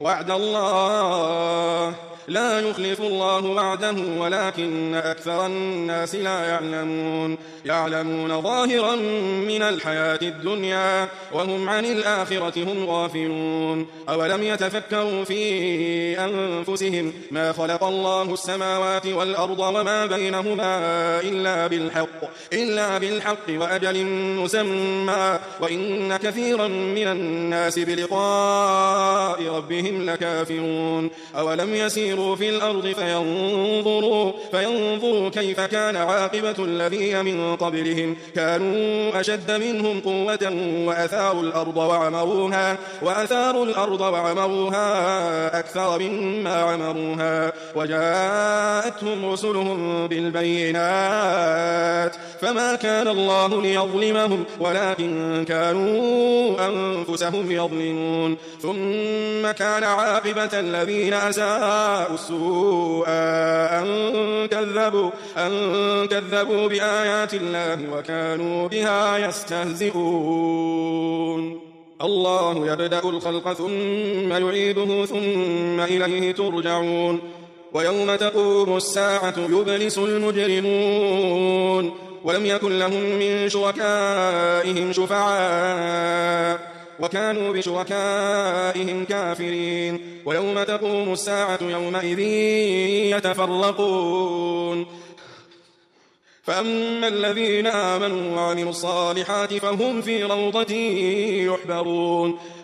وعد الله لا يخلف الله وعده ولكن أكثر الناس لا يعلمون ظاهرا من الحياة الدنيا وهم عن الآخرة هم غافلون. أولم يتفكروا في أنفسهم ما خلق الله السماوات والأرض وما بينهما إلا بالحق وأجل مسمى وإن كثيرا من الناس بلقاء ربهم لكافرون. أولم يسيروا في الأرض فينظروا كيف كان عاقبة الذين من قبلهم كانوا أشد منهم قوة وأثاروا الأرض وعمروها أكثر مما عمروها وجاءتهم رسلهم بالبينات فما كان الله ليظلمهم ولكن كانوا أنفسهم يظلمون. ثم كان عاقبة الذين أساءوا السوء أن كذبوا بآيات الله وكانوا بها يستهزئون. الله يبدأ الخلق ثم يعيده ثم إليه ترجعون. ويوم تقوم الساعة يبلس المجرمون ولم يكن لهم من شركائهم شفعاء وكانوا بشركائهم كافرين. ويوم تقوم الساعة يومئذ يتفرقون فأما الذين آمنوا وعملوا الصالحات فهم في روضة يحبرون.